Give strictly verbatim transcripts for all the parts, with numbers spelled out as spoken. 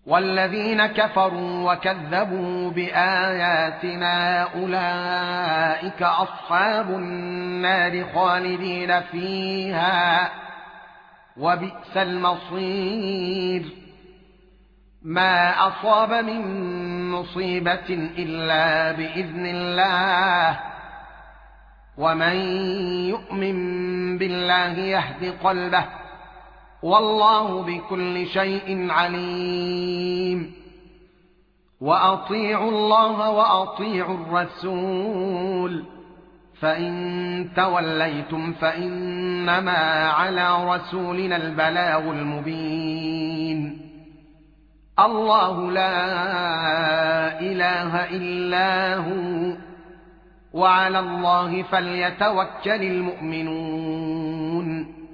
والذين كفروا وكذبوا بآياتنا أولئك أصحاب النار خالدين فيها وبئس المصير. ما أصاب من مصيبة إلا بإذن الله، ومن يؤمن بالله يهد قلبه، والله بكل شيء عليم. وأطيعوا الله وأطيعوا الرسول، فإن توليتم فإنما على رسولنا البلاغ المبين. الله لا إله إلا هو، وعلى الله فليتوكل المؤمنون.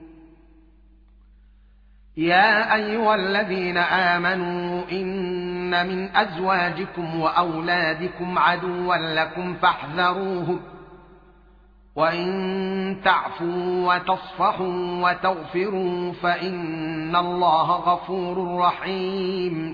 يا أيها الذين آمنوا إن من أزواجكم وأولادكم عدوا لكم فاحذروهم، وإن تعفوا وتصفحوا وتغفروا فإن الله غفور رحيم.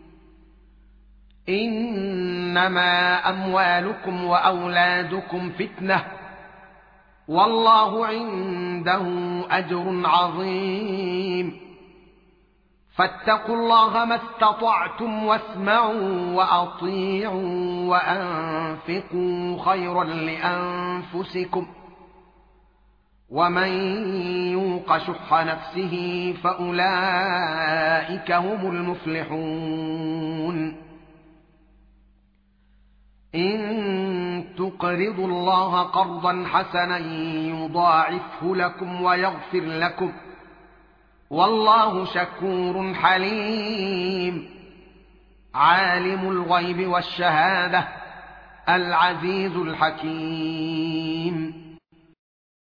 إنما أموالكم وأولادكم فتنة، والله عنده أجر عظيم. فاتقوا الله ما استطعتم واسمعوا وأطيعوا وأنفقوا خيرا لأنفسكم، ومن يوق شح نفسه فأولئك هم المفلحون. إن تقرضوا الله قرضا حسنا يضاعفه لكم ويغفر لكم، والله شكور حليم. عالم الغيب والشهادة العزيز الحكيم.